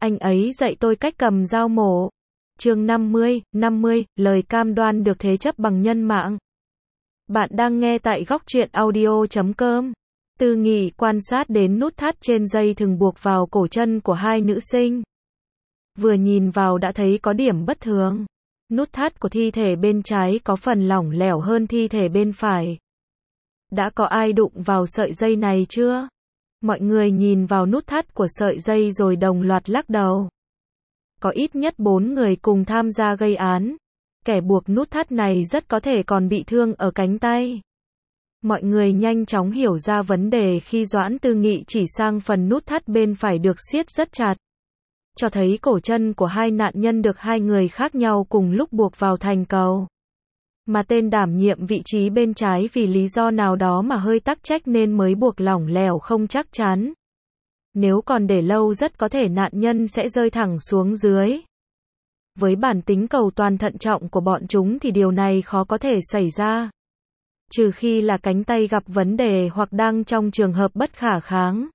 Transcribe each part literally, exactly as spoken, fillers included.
Anh ấy dạy tôi cách cầm dao mổ. Chương năm mươi, năm mươi, lời cam đoan được thế chấp bằng nhân mạng. Bạn đang nghe tại góc truyện audio chấm com. Tư Nghị quan sát đến nút thắt trên dây thừng buộc vào cổ chân của hai nữ sinh. Vừa nhìn vào đã thấy có điểm bất thường. Nút thắt của thi thể bên trái có phần lỏng lẻo hơn thi thể bên phải. Đã có ai đụng vào sợi dây này chưa? Mọi người nhìn vào nút thắt của sợi dây rồi đồng loạt lắc đầu. Có ít nhất bốn người cùng tham gia gây án. Kẻ buộc nút thắt này rất có thể còn bị thương ở cánh tay. Mọi người nhanh chóng hiểu ra vấn đề khi Doãn Tư Nghị chỉ sang phần nút thắt bên phải được siết rất chặt. Cho thấy cổ chân của hai nạn nhân được hai người khác nhau cùng lúc buộc vào thành cầu. Mà tên đảm nhiệm vị trí bên trái vì lý do nào đó mà hơi tắc trách nên mới buộc lỏng lẻo không chắc chắn. Nếu còn để lâu rất có thể nạn nhân sẽ rơi thẳng xuống dưới. Với bản tính cầu toàn thận trọng của bọn chúng thì điều này khó có thể xảy ra. Trừ khi là cánh tay gặp vấn đề hoặc đang trong trường hợp bất khả kháng.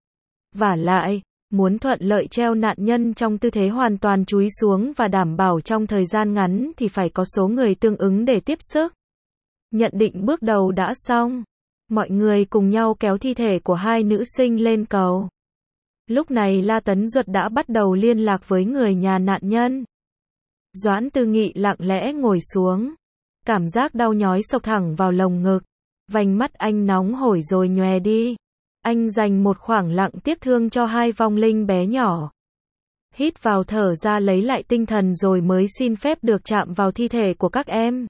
Vả lại, muốn thuận lợi treo nạn nhân trong tư thế hoàn toàn chúi xuống và đảm bảo trong thời gian ngắn thì phải có số người tương ứng để tiếp sức. Nhận định bước đầu đã xong. Mọi người cùng nhau kéo thi thể của hai nữ sinh lên cầu. Lúc này La Tấn Duật đã bắt đầu liên lạc với người nhà nạn nhân. Doãn Tư Nghị lặng lẽ ngồi xuống. Cảm giác đau nhói xộc thẳng vào lồng ngực. Vành mắt anh nóng hổi rồi nhòe đi. Anh dành một khoảng lặng tiếc thương cho hai vong linh bé nhỏ. Hít vào thở ra lấy lại tinh thần rồi mới xin phép được chạm vào thi thể của các em.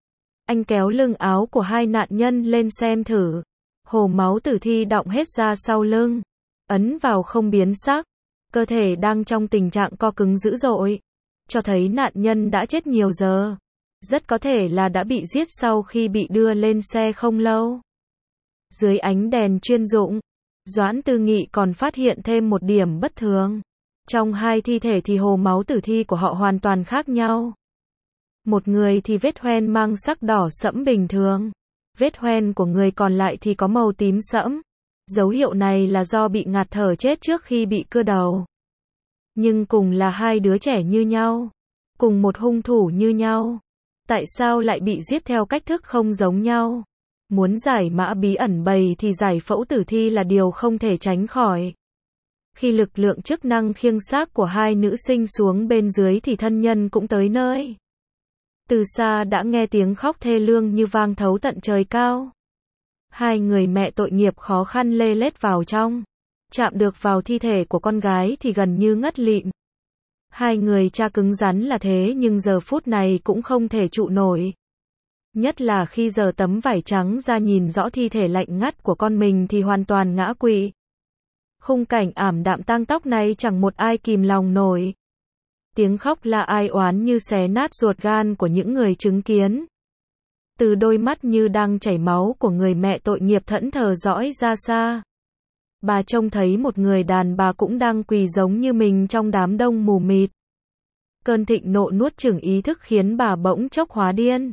Anh kéo lưng áo của hai nạn nhân lên xem thử. Hồ máu tử thi đọng hết ra sau lưng. Ấn vào không biến sắc. Cơ thể đang trong tình trạng co cứng dữ dội. Cho thấy nạn nhân đã chết nhiều giờ. Rất có thể là đã bị giết sau khi bị đưa lên xe không lâu. Dưới ánh đèn chuyên dụng, Doãn Tư Nghị còn phát hiện thêm một điểm bất thường. Trong hai thi thể thì hồ máu tử thi của họ hoàn toàn khác nhau. Một người thì vết hoen mang sắc đỏ sẫm bình thường. Vết hoen của người còn lại thì có màu tím sẫm. Dấu hiệu này là do bị ngạt thở chết trước khi bị cưa đầu. Nhưng cùng là hai đứa trẻ như nhau. Cùng một hung thủ như nhau. Tại sao lại bị giết theo cách thức không giống nhau? Muốn giải mã bí ẩn bầy thì giải phẫu tử thi là điều không thể tránh khỏi. Khi lực lượng chức năng khiêng xác của hai nữ sinh xuống bên dưới thì thân nhân cũng tới nơi. Từ xa đã nghe tiếng khóc thê lương như vang thấu tận trời cao. Hai người mẹ tội nghiệp khó khăn lê lết vào trong. Chạm được vào thi thể của con gái thì gần như ngất lịm. Hai người cha cứng rắn là thế nhưng giờ phút này cũng không thể trụ nổi. Nhất là khi giờ tấm vải trắng ra nhìn rõ thi thể lạnh ngắt của con mình thì hoàn toàn ngã quỵ. Khung cảnh ảm đạm tang tóc này chẳng một ai kìm lòng nổi. Tiếng khóc la ai oán như xé nát ruột gan của những người chứng kiến. Từ đôi mắt như đang chảy máu của người mẹ tội nghiệp thẫn thờ dõi ra xa. Bà trông thấy một người đàn bà cũng đang quỳ giống như mình trong đám đông mù mịt. Cơn thịnh nộ nuốt chửng ý thức khiến bà bỗng chốc hóa điên.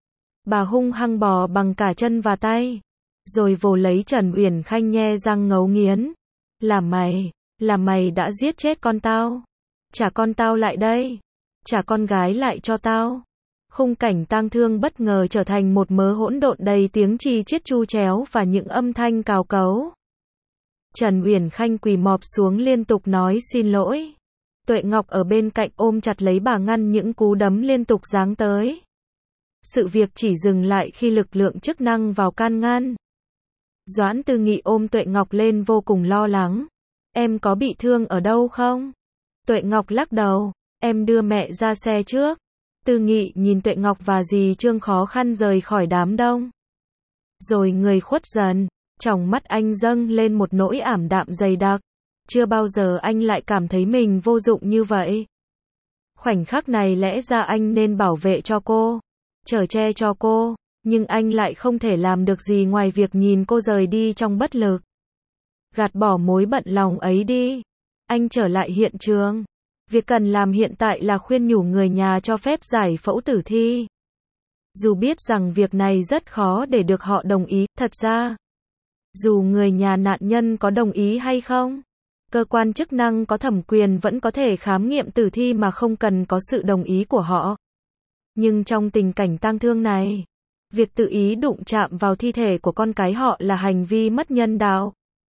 Bà hung hăng bò bằng cả chân và tay. Rồi vồ lấy Trần Uyển Khanh nhe răng ngấu nghiến. Là mày, là mày đã giết chết con tao. Trả con tao lại đây. Trả con gái lại cho tao. Khung cảnh tang thương bất ngờ trở thành một mớ hỗn độn đầy tiếng chi chiết chu chéo và những âm thanh cào cấu. Trần Uyển Khanh quỳ mọp xuống liên tục nói xin lỗi. Tuệ Ngọc ở bên cạnh ôm chặt lấy bà ngăn những cú đấm liên tục giáng tới. Sự việc chỉ dừng lại khi lực lượng chức năng vào can ngăn. Doãn Tư Nghị ôm Tuệ Ngọc lên vô cùng lo lắng. Em có bị thương ở đâu không? Tuệ Ngọc lắc đầu. Em đưa mẹ ra xe trước. Tư Nghị nhìn Tuệ Ngọc và dì Trương khó khăn rời khỏi đám đông. Rồi người khuất dần. Trong mắt anh dâng lên một nỗi ảm đạm dày đặc. Chưa bao giờ anh lại cảm thấy mình vô dụng như vậy. Khoảnh khắc này lẽ ra anh nên bảo vệ cho cô. Chở che cho cô. Nhưng anh lại không thể làm được gì ngoài việc nhìn cô rời đi trong bất lực. Gạt bỏ mối bận lòng ấy đi. Anh trở lại hiện trường. Việc cần làm hiện tại là khuyên nhủ người nhà cho phép giải phẫu tử thi. Dù biết rằng việc này rất khó để được họ đồng ý, thật ra dù người nhà nạn nhân có đồng ý hay không, cơ quan chức năng có thẩm quyền vẫn có thể khám nghiệm tử thi mà không cần có sự đồng ý của họ. Nhưng trong tình cảnh tang thương này, việc tự ý đụng chạm vào thi thể của con cái họ là hành vi mất nhân đạo.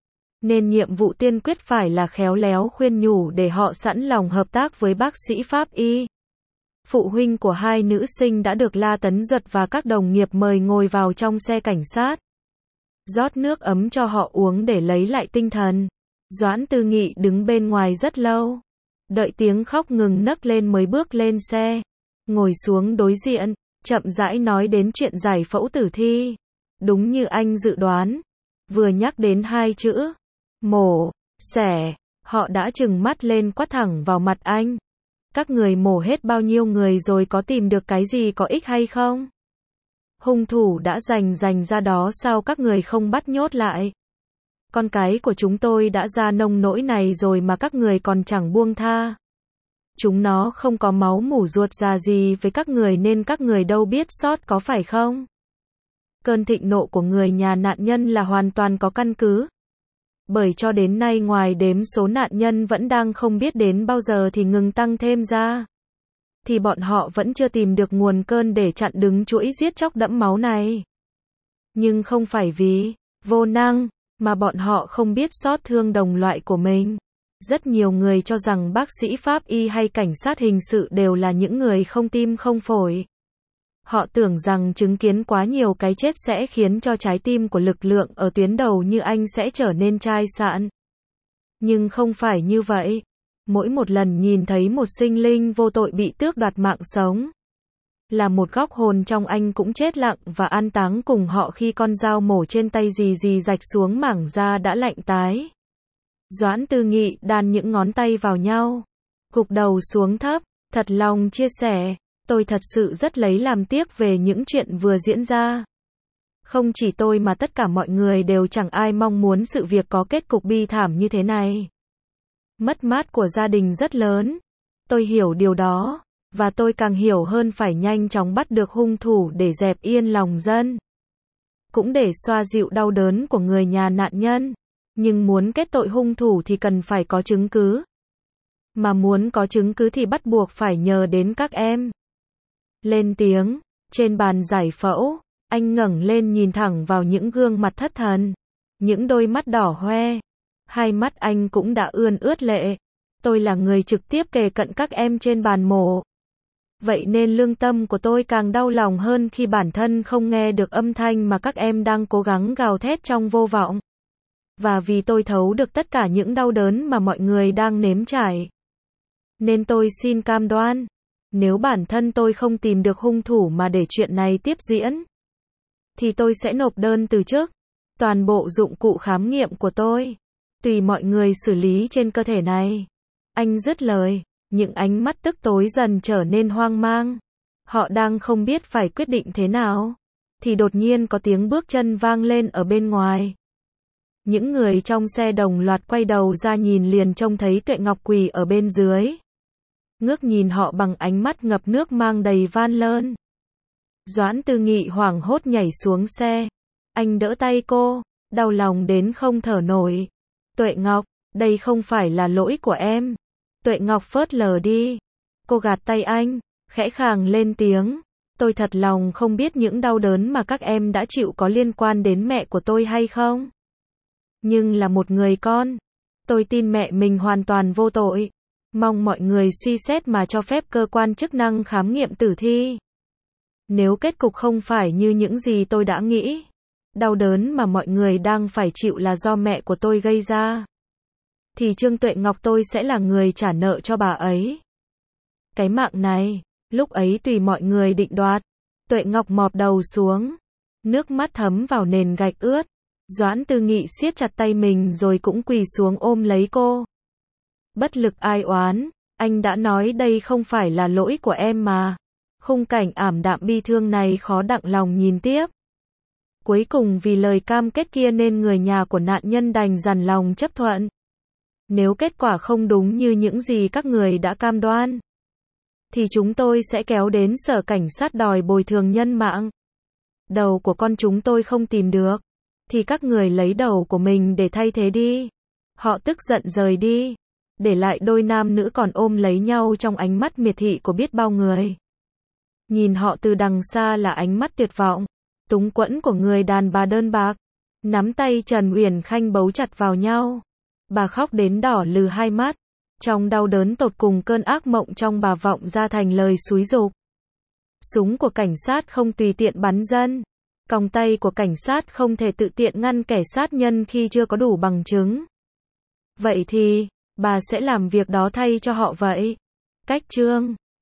Nên nhiệm vụ tiên quyết phải là khéo léo khuyên nhủ để họ sẵn lòng hợp tác với bác sĩ pháp y. Phụ huynh của hai nữ sinh đã được La Tấn Duật và các đồng nghiệp mời ngồi vào trong xe cảnh sát. Rót nước ấm cho họ uống để lấy lại tinh thần. Doãn Tư Nghị đứng bên ngoài rất lâu. Đợi tiếng khóc ngừng nấc lên mới bước lên xe. Ngồi xuống đối diện, chậm rãi nói đến chuyện giải phẫu tử thi. Đúng như anh dự đoán. Vừa nhắc đến hai chữ mổ, xẻ, họ đã trừng mắt lên quát thẳng vào mặt anh. Các người mổ hết bao nhiêu người rồi, có tìm được cái gì có ích hay không? Hung thủ đã rành rành ra đó, sao các người không bắt nhốt lại? Con cái của chúng tôi đã ra nông nỗi này rồi mà các người còn chẳng buông tha. Chúng nó không có máu mủ ruột già gì với các người nên các người đâu biết sót, có phải không? Cơn thịnh nộ của người nhà nạn nhân là hoàn toàn có căn cứ. Bởi cho đến nay ngoài đếm số nạn nhân vẫn đang không biết đến bao giờ thì ngừng tăng thêm ra, thì bọn họ vẫn chưa tìm được nguồn cơn để chặn đứng chuỗi giết chóc đẫm máu này. Nhưng không phải vì vô năng mà bọn họ không biết xót thương đồng loại của mình. Rất nhiều người cho rằng bác sĩ pháp y hay cảnh sát hình sự đều là những người không tim không phổi. Họ tưởng rằng chứng kiến quá nhiều cái chết sẽ khiến cho trái tim của lực lượng ở tuyến đầu như anh sẽ trở nên chai sạn. Nhưng không phải như vậy. Mỗi một lần nhìn thấy một sinh linh vô tội bị tước đoạt mạng sống, là một góc hồn trong anh cũng chết lặng và an táng cùng họ khi con dao mổ trên tay rì rì rạch xuống mảng da đã lạnh tái. Doãn Tư Nghị đan những ngón tay vào nhau, gục đầu xuống thấp, thật lòng chia sẻ. Tôi thật sự rất lấy làm tiếc về những chuyện vừa diễn ra. Không chỉ tôi mà tất cả mọi người đều chẳng ai mong muốn sự việc có kết cục bi thảm như thế này. Mất mát của gia đình rất lớn. Tôi hiểu điều đó, và tôi càng hiểu hơn phải nhanh chóng bắt được hung thủ để dẹp yên lòng dân. Cũng để xoa dịu đau đớn của người nhà nạn nhân. Nhưng muốn kết tội hung thủ thì cần phải có chứng cứ. Mà muốn có chứng cứ thì bắt buộc phải nhờ đến các em. Lên tiếng, trên bàn giải phẫu, anh ngẩng lên nhìn thẳng vào những gương mặt thất thần, những đôi mắt đỏ hoe, hai mắt anh cũng đã ươn ướt lệ. Tôi là người trực tiếp kề cận các em trên bàn mổ. Vậy nên lương tâm của tôi càng đau lòng hơn khi bản thân không nghe được âm thanh mà các em đang cố gắng gào thét trong vô vọng. Và vì tôi thấu được tất cả những đau đớn mà mọi người đang nếm trải, nên tôi xin cam đoan. Nếu bản thân tôi không tìm được hung thủ mà để chuyện này tiếp diễn, thì tôi sẽ nộp đơn từ chức. Toàn bộ dụng cụ khám nghiệm của tôi, tùy mọi người xử lý trên cơ thể này. Anh dứt lời, những ánh mắt tức tối dần trở nên hoang mang. Họ đang không biết phải quyết định thế nào. Thì đột nhiên có tiếng bước chân vang lên ở bên ngoài. Những người trong xe đồng loạt quay đầu ra nhìn, liền trông thấy Tuệ Ngọc quỳ ở bên dưới. Ngước nhìn họ bằng ánh mắt ngập nước mang đầy van lơn. Doãn Tư Nghị hoảng hốt nhảy xuống xe. Anh đỡ tay cô, đau lòng đến không thở nổi. Tuệ Ngọc, đây không phải là lỗi của em. Tuệ Ngọc phớt lờ đi. Cô gạt tay anh, khẽ khàng lên tiếng. Tôi thật lòng không biết những đau đớn mà các em đã chịu có liên quan đến mẹ của tôi hay không. Nhưng là một người con, tôi tin mẹ mình hoàn toàn vô tội. Mong mọi người suy xét mà cho phép cơ quan chức năng khám nghiệm tử thi. Nếu kết cục không phải như những gì tôi đã nghĩ, đau đớn mà mọi người đang phải chịu là do mẹ của tôi gây ra, thì Trương Tuệ Ngọc tôi sẽ là người trả nợ cho bà ấy. Cái mạng này, lúc ấy tùy mọi người định đoạt. Tuệ Ngọc mọp đầu xuống, nước mắt thấm vào nền gạch ướt. Doãn Tư Nghị siết chặt tay mình rồi cũng quỳ xuống ôm lấy cô. Bất lực ai oán, anh đã nói đây không phải là lỗi của em mà. Khung cảnh ảm đạm bi thương này khó đặng lòng nhìn tiếp. Cuối cùng vì lời cam kết kia nên người nhà của nạn nhân đành dằn lòng chấp thuận. Nếu kết quả không đúng như những gì các người đã cam đoan, thì chúng tôi sẽ kéo đến sở cảnh sát đòi bồi thường nhân mạng. Đầu của con chúng tôi không tìm được, thì các người lấy đầu của mình để thay thế đi. Họ tức giận rời đi, để lại đôi nam nữ còn ôm lấy nhau trong ánh mắt miệt thị của biết bao người. Nhìn họ từ đằng xa là ánh mắt tuyệt vọng, túng quẫn của người đàn bà đơn bạc. Nắm tay Trần Uyển Khanh bấu chặt vào nhau. Bà khóc đến đỏ lừ hai mắt. Trong đau đớn tột cùng, cơn ác mộng trong bà vọng ra thành lời xúi giục. Súng của cảnh sát không tùy tiện bắn dân. Còng tay của cảnh sát không thể tự tiện ngăn kẻ sát nhân khi chưa có đủ bằng chứng. Vậy thì, bà sẽ làm việc đó thay cho họ vậy. Cách chương